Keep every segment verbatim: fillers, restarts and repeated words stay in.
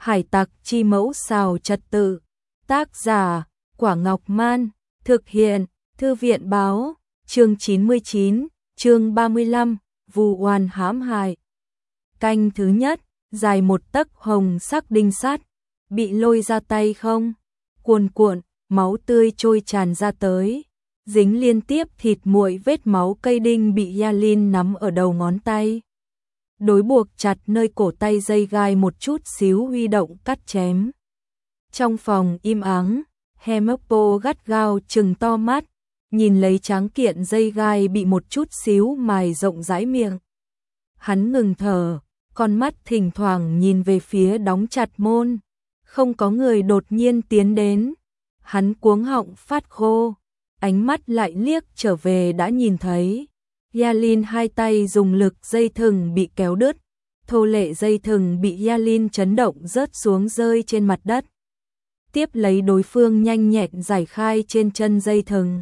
Hải tặc chi mẫu xào trật tự. Tác giả, Quả Ngọc Man. Thực hiện, Thư viện báo. Chương chín mươi chín, chương ba mươi lăm, vu oan hãm hại. Canh thứ nhất, dài một tấc hồng sắc đinh sắt, bị lôi ra tay không? Cuồn cuộn, máu tươi trôi tràn ra tới, dính liên tiếp thịt muội vết máu cây đinh bị Yalin nắm ở đầu ngón tay. Đối buộc chặt nơi cổ tay dây gai một chút xíu huy động cắt chém. Trong phòng im ắng, Hemeppo gắt gao trừng to mắt, nhìn lấy tráng kiện dây gai bị một chút xíu mài rộng rãi miệng. Hắn ngừng thở, con mắt thỉnh thoảng nhìn về phía đóng chặt môn. Không có người đột nhiên tiến đến. Hắn cuống họng phát khô, ánh mắt lại liếc trở về đã nhìn thấy. Yalin hai tay dùng lực dây thừng bị kéo đứt, thô lệ dây thừng bị Yalin chấn động rớt xuống rơi trên mặt đất. Tiếp lấy đối phương nhanh nhẹn giải khai trên chân dây thừng.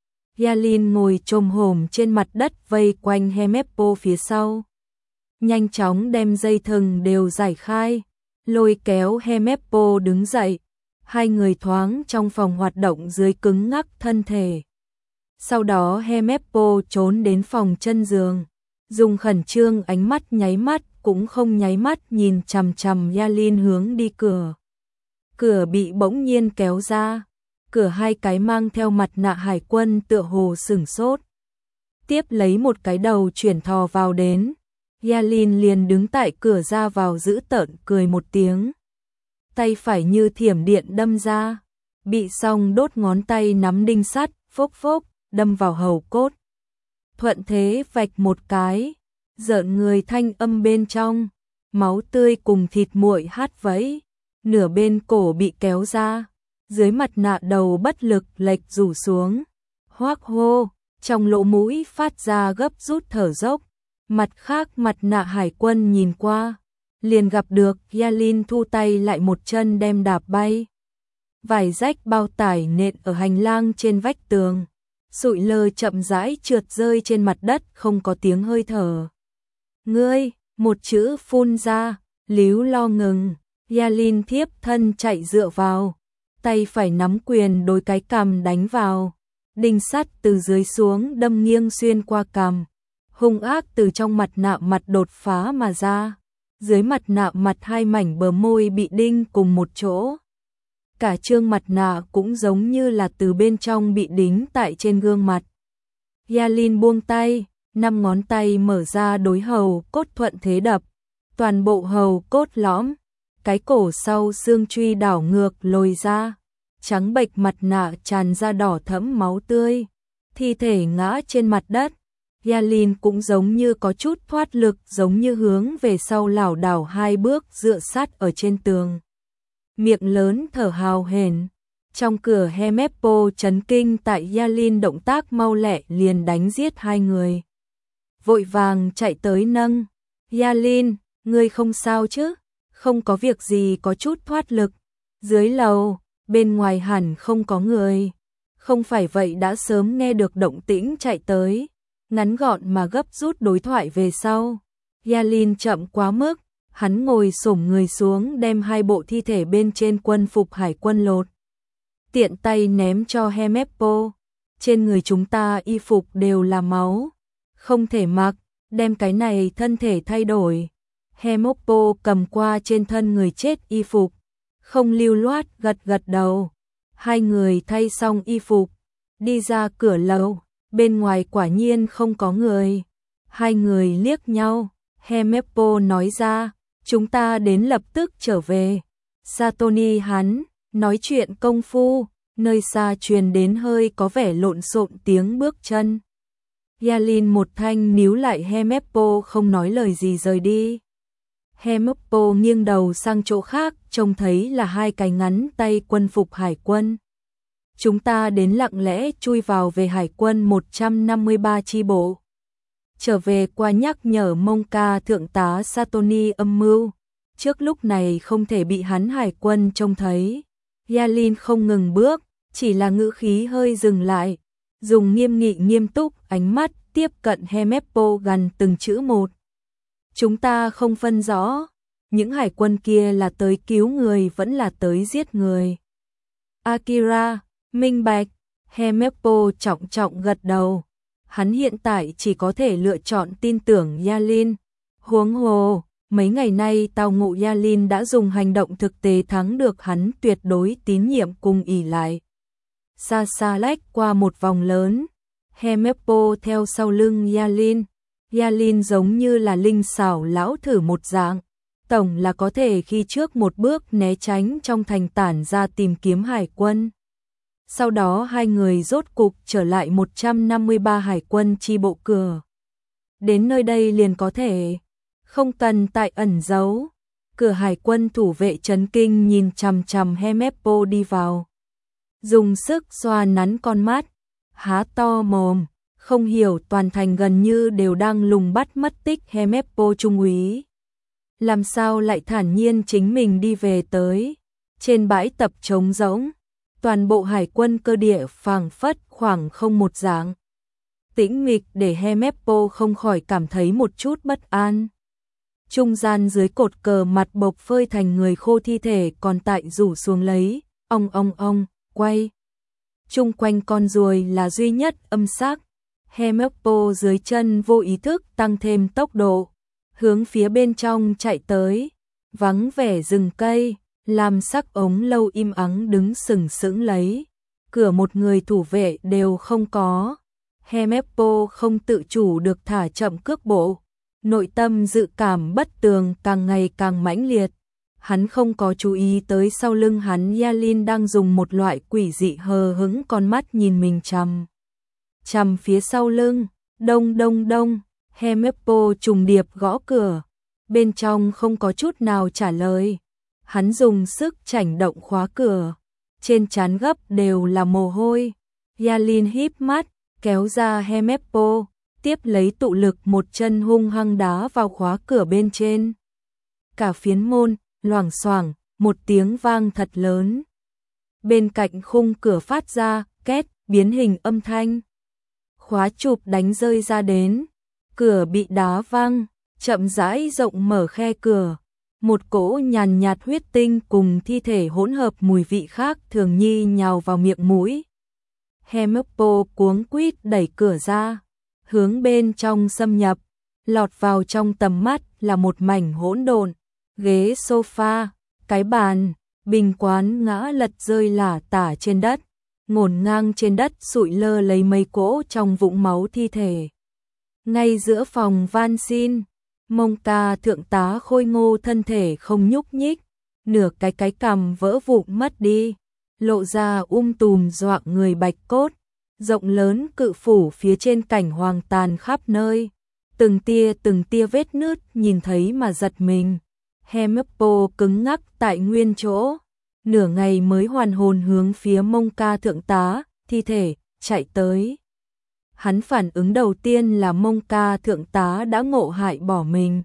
Yalin ngồi chồm hổm trên mặt đất vây quanh Hemeppo phía sau. Nhanh chóng đem dây thừng đều giải khai, lôi kéo Hemeppo đứng dậy. Hai người thoáng trong phòng hoạt động dưới cứng ngắc thân thể. Sau đó Hemeppo trốn đến phòng chân giường, dùng khẩn trương ánh mắt nháy mắt cũng không nháy mắt nhìn chằm chằm Yalin hướng đi cửa. Cửa bị bỗng nhiên kéo ra, cửa hai cái mang theo mặt nạ hải quân tựa hồ sửng sốt. Tiếp lấy một cái đầu chuyển thò vào đến, Yalin liền đứng tại cửa ra vào giữ tợn cười một tiếng. Tay phải như thiểm điện đâm ra, bị xong đốt ngón tay nắm đinh sắt, phốc phốc, đâm vào hầu cốt. Thuận thế vạch một cái, rợn người thanh âm bên trong, máu tươi cùng thịt muội hát vẫy, nửa bên cổ bị kéo ra, dưới mặt nạ đầu bất lực lệch rủ xuống. Hoác hô, trong lỗ mũi phát ra gấp rút thở dốc, mặt khác mặt nạ hải quân nhìn qua, liền gặp được Yalin thu tay lại một chân đem đạp bay. Vải rách bao tải nện ở hành lang trên vách tường, sụi lơ chậm rãi trượt rơi trên mặt đất không có tiếng hơi thở. Ngươi, một chữ phun ra, líu lo ngừng, Yalin thiếp thân chạy dựa vào, tay phải nắm quyền đối cái cằm đánh vào. Đinh sắt từ dưới xuống đâm nghiêng xuyên qua cằm, hung ác từ trong mặt nạ mặt đột phá mà ra. Dưới mặt nạ mặt hai mảnh bờ môi bị đinh cùng một chỗ. Cả trương mặt nạ cũng giống như là từ bên trong bị đính tại trên gương mặt. Yalin buông tay, năm ngón tay mở ra đối hầu cốt thuận thế đập. Toàn bộ hầu cốt lõm, cái cổ sau xương truy đảo ngược lồi ra. Trắng bệch mặt nạ tràn ra đỏ thẫm máu tươi. Thi thể ngã trên mặt đất. Yalin cũng giống như có chút thoát lực, giống như hướng về sau lảo đảo hai bước dựa sát ở trên tường. Miệng lớn thở hào hển. Trong cửa Hemeppo chấn kinh tại Yalin động tác mau lẹ liền đánh giết hai người. Vội vàng chạy tới nâng. Yalin, ngươi không sao chứ? Không có việc gì, có chút thoát lực. Dưới lầu, bên ngoài hẳn không có người. Không phải vậy đã sớm nghe được động tĩnh chạy tới. Ngắn gọn mà gấp rút đối thoại về sau. Yalin chậm quá mức, hắn ngồi xổm người xuống đem hai bộ thi thể bên trên quân phục hải quân lột. Tiện tay ném cho Hemeppo. Trên người chúng ta y phục đều là máu, không thể mặc, đem cái này thân thể thay đổi. Hemeppo cầm qua trên thân người chết y phục, không lưu loát gật gật đầu. Hai người thay xong y phục, đi ra cửa lầu. Bên ngoài quả nhiên không có người. Hai người liếc nhau. Hemeppo nói ra, chúng ta đến lập tức trở về. Satoni hắn, nói chuyện công phu, nơi xa truyền đến hơi có vẻ lộn xộn tiếng bước chân. Yalin một thanh níu lại Hemeppo không nói lời gì rời đi. Hemeppo nghiêng đầu sang chỗ khác, trông thấy là hai cái ngắn tay quân phục hải quân. Chúng ta đến lặng lẽ chui vào về hải quân một trăm năm mươi ba chi bộ. Trở về qua nhắc nhở Monka thượng tá Satoni âm mưu. Trước lúc này không thể bị hắn hải quân trông thấy. Yalin không ngừng bước, chỉ là ngữ khí hơi dừng lại. Dùng nghiêm nghị nghiêm túc ánh mắt tiếp cận Hemeppo gần từng chữ một. Chúng ta không phân rõ. những hải quân kia là tới cứu người vẫn là tới giết người. Akira, minh bạch, Helmeppo trọng trọng gật đầu. Hắn hiện tại chỉ có thể lựa chọn tin tưởng Yalin. Huống hồ, mấy ngày nay Tào Ngộ Yalin đã dùng hành động thực tế thắng được hắn tuyệt đối tín nhiệm cùng ỷ lại. Xa xa lách qua một vòng lớn, Helmeppo theo sau lưng Yalin. Yalin giống như là linh xảo lão thử một dạng, tổng là có thể khi trước một bước né tránh trong thành tản ra tìm kiếm hải quân. Sau đó hai người rốt cục trở lại một trăm năm mươi ba hải quân chi bộ cửa. Đến nơi đây liền có thể, không cần tại ẩn giấu. Cửa hải quân thủ vệ chấn kinh nhìn chằm chằm Helmeppo đi vào. Dùng sức xoa nắn con mắt, há to mồm, không hiểu toàn thành gần như đều đang lùng bắt mất tích Helmeppo trung úy. Làm sao lại thản nhiên chính mình đi về tới. Trên bãi tập trống rỗng, toàn bộ hải quân cơ địa phảng phất khoảng không một dạng. Tĩnh mịch để Helmeppo không khỏi cảm thấy một chút bất an. Trung gian dưới cột cờ mặt bộc phơi thành người khô thi thể còn tại rủ xuống lấy, ong ong ong, quay. Trung quanh con ruồi là duy nhất âm sắc. Helmeppo dưới chân vô ý thức tăng thêm tốc độ, hướng phía bên trong chạy tới. Vắng vẻ rừng cây, làm sắc ống lâu im ắng đứng sừng sững lấy. Cửa một người thủ vệ đều không có. Helmeppo không tự chủ được thả chậm cước bộ. Nội tâm dự cảm bất tường càng ngày càng mãnh liệt. Hắn không có chú ý tới sau lưng hắn Yalin đang dùng một loại quỷ dị hờ hững con mắt nhìn mình chằm. Chằm phía sau lưng, đông đông đông, Helmeppo trùng điệp gõ cửa. Bên trong không có chút nào trả lời. Hắn dùng sức chảnh động khóa cửa. Trên trán gấp đều là mồ hôi. Yalin híp mắt, kéo ra Helmeppo, tiếp lấy tụ lực một chân hung hăng đá vào khóa cửa bên trên. Cả phiến môn, loảng xoảng, một tiếng vang thật lớn. Bên cạnh khung cửa phát ra, két, biến hình âm thanh. Khóa chụp đánh rơi ra đến. Cửa bị đá văng, chậm rãi rộng mở khe cửa. Một cỗ nhàn nhạt huyết tinh cùng thi thể hỗn hợp mùi vị khác thường nhi nhào vào miệng mũi. Helmeppo cuống quýt đẩy cửa ra, hướng bên trong xâm nhập, lọt vào trong tầm mắt là một mảnh hỗn độn, ghế sofa, cái bàn, bình quán ngã lật rơi lả tả trên đất, ngổn ngang trên đất sụi lơ lấy mấy cỗ trong vũng máu thi thể. Ngay giữa phòng van xin, Mông Ca thượng tá khôi ngô thân thể không nhúc nhích, nửa cái cái cằm vỡ vụn mất đi, lộ ra um tùm doạng người bạch cốt, rộng lớn cự phủ phía trên cảnh hoàng tàn khắp nơi, từng tia từng tia vết nứt nhìn thấy mà giật mình. Helmeppo cứng ngắc tại nguyên chỗ, nửa ngày mới hoàn hồn hướng phía Mông Ca thượng tá, thi thể, chạy tới. Hắn phản ứng đầu tiên là Mông Ca thượng tá đã ngộ hại bỏ mình.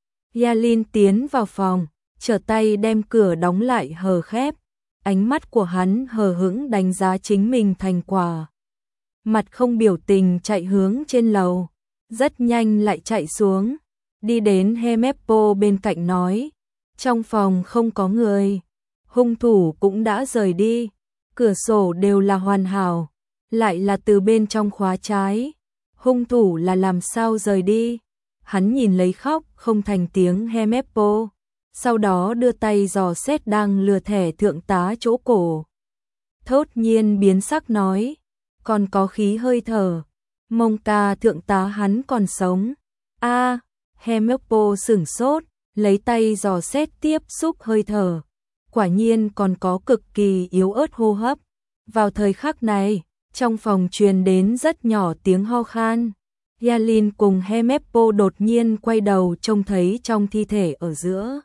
Yalin tiến vào phòng, trở tay đem cửa đóng lại hờ khép, ánh mắt của hắn hờ hững đánh giá chính mình thành quả. Mặt không biểu tình chạy hướng trên lầu, rất nhanh lại chạy xuống, đi đến Helmeppo bên cạnh nói, trong phòng không có người, hung thủ cũng đã rời đi, cửa sổ đều là hoàn hảo, lại là từ bên trong khóa trái, hung thủ là làm sao rời đi. Hắn nhìn lấy khóc không thành tiếng Helmeppo, sau đó đưa tay dò xét đang lừa thẻ thượng tá chỗ cổ. Thốt nhiên biến sắc nói, còn có khí hơi thở, Mông Ca thượng tá hắn còn sống. A, à, Helmeppo sửng sốt, lấy tay dò xét tiếp xúc hơi thở, quả nhiên còn có cực kỳ yếu ớt hô hấp. Vào thời khắc này, trong phòng truyền đến rất nhỏ tiếng ho khan. Yalin cùng Helmeppo đột nhiên quay đầu trông thấy trong thi thể ở giữa.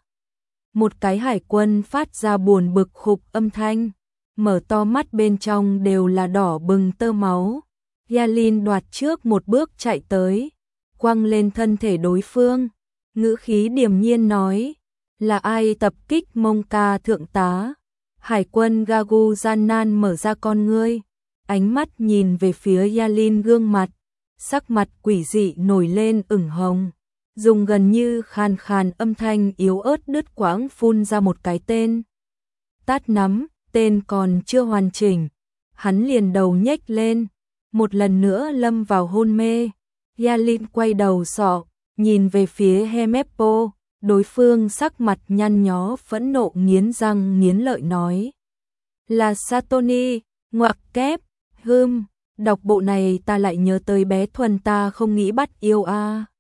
Một cái hải quân phát ra buồn bực khục âm thanh, mở to mắt bên trong đều là đỏ bừng tơ máu. Yalin đoạt trước một bước chạy tới, quăng lên thân thể đối phương, ngữ khí điềm nhiên nói, là ai tập kích Mông Ca thượng tá? Hải quân Gagu gian nan mở ra con ngươi, ánh mắt nhìn về phía Yalin gương mặt, sắc mặt quỷ dị nổi lên ửng hồng, dùng gần như khàn khàn âm thanh yếu ớt đứt quãng phun ra một cái tên. Tát nắm, tên còn chưa hoàn chỉnh, hắn liền đầu nhếch lên, một lần nữa lâm vào hôn mê. Yalin quay đầu sọ, nhìn về phía Hemeppo, đối phương sắc mặt nhăn nhó phẫn nộ nghiến răng nghiến lợi nói. Là Satoni, ngoặc kép, hưm, đọc bộ này ta lại nhớ tới bé Thuần ta không nghĩ bắt yêu a. À.